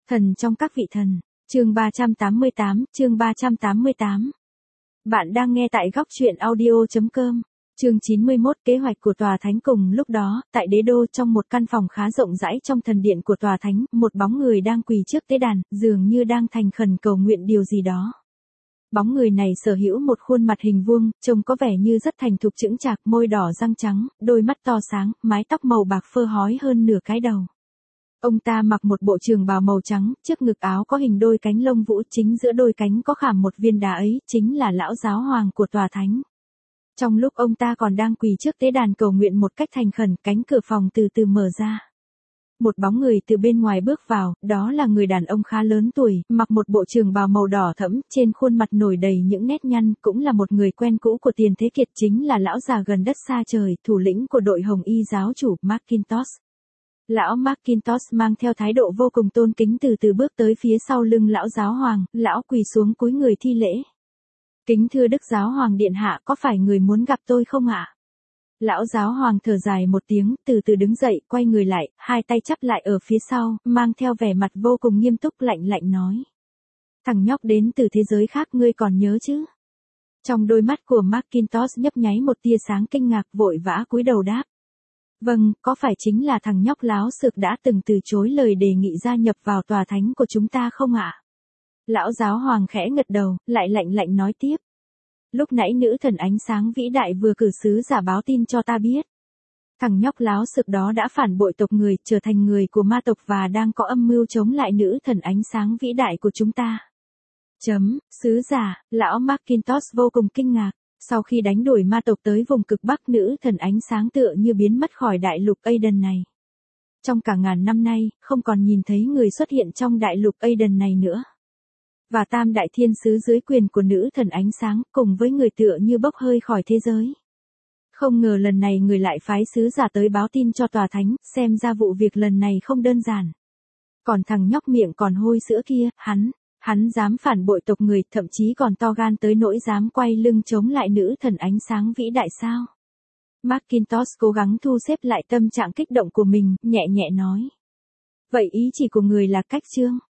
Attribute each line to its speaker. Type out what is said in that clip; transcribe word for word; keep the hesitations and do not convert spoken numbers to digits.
Speaker 1: Thần trong các vị thần, chương ba trăm tám mươi tám, chương ba trăm tám mươi tám. Bạn đang nghe tại góc truyện audio chấm com. Chương chín mươi mốt, kế hoạch của tòa thánh. Cùng lúc đó, tại đế đô, trong một căn phòng khá rộng rãi trong thần điện của tòa thánh, một bóng người đang quỳ trước tế đàn, dường như đang thành khẩn cầu nguyện điều gì đó. Bóng người này sở hữu một khuôn mặt hình vuông, trông có vẻ như rất thành thục chững chạc, môi đỏ răng trắng, đôi mắt to sáng, mái tóc màu bạc phơ hói hơn nửa cái đầu. Ông ta mặc một bộ trường bào màu trắng, trước ngực áo có hình đôi cánh lông vũ, chính giữa đôi cánh có khảm một viên đá ấy, chính là lão giáo hoàng của tòa thánh. Trong lúc ông ta còn đang quỳ trước tế đàn cầu nguyện một cách thành khẩn, cánh cửa phòng từ từ mở ra. Một bóng người từ bên ngoài bước vào, đó là người đàn ông khá lớn tuổi, mặc một bộ trường bào màu đỏ thẫm, trên khuôn mặt nổi đầy những nét nhăn, cũng là một người quen cũ của tiền thế kiệt, chính là lão già gần đất xa trời, thủ lĩnh của đội Hồng Y giáo chủ, McIntosh. Lão McIntosh mang theo thái độ vô cùng tôn kính từ từ bước tới phía sau lưng lão giáo hoàng, lão quỳ xuống cúi người thi lễ. Kính thưa Đức Giáo Hoàng Điện Hạ, có phải người muốn gặp tôi không ạ? Lão giáo hoàng thở dài một tiếng, từ từ đứng dậy, quay người lại, hai tay chắp lại ở phía sau, mang theo vẻ mặt vô cùng nghiêm túc lạnh lạnh nói. Thằng nhóc đến từ thế giới khác ngươi còn nhớ chứ? Trong đôi mắt của McIntosh nhấp nháy một tia sáng kinh ngạc, vội vã cúi đầu đáp. Vâng, có phải chính là thằng nhóc láo xược đã từng từ chối lời đề nghị gia nhập vào tòa thánh của chúng ta không ạ? Lão giáo hoàng khẽ gật đầu, lại lạnh lạnh nói tiếp. Lúc nãy nữ thần ánh sáng vĩ đại vừa cử sứ giả báo tin cho ta biết. Thằng nhóc láo xược đó đã phản bội tộc người, trở thành người của ma tộc và đang có âm mưu chống lại nữ thần ánh sáng vĩ đại của chúng ta. Chấm, sứ giả, lão McIntosh vô cùng kinh ngạc. Sau khi đánh đuổi ma tộc tới vùng cực Bắc, nữ thần ánh sáng tựa như biến mất khỏi đại lục Aden này. Trong cả ngàn năm nay, không còn nhìn thấy người xuất hiện trong đại lục Aden này nữa. Và tam đại thiên sứ dưới quyền của nữ thần ánh sáng, cùng với người tựa như bốc hơi khỏi thế giới. Không ngờ lần này người lại phái sứ giả tới báo tin cho tòa thánh, xem ra vụ việc lần này không đơn giản. Còn thằng nhóc miệng còn hôi sữa kia, hắn... Hắn dám phản bội tộc người, thậm chí còn to gan tới nỗi dám quay lưng chống lại nữ thần ánh sáng vĩ đại sao? McIntosh cố gắng thu xếp lại tâm trạng kích động của mình, nhẹ nhẹ nói. Vậy ý chỉ của người là cách chương.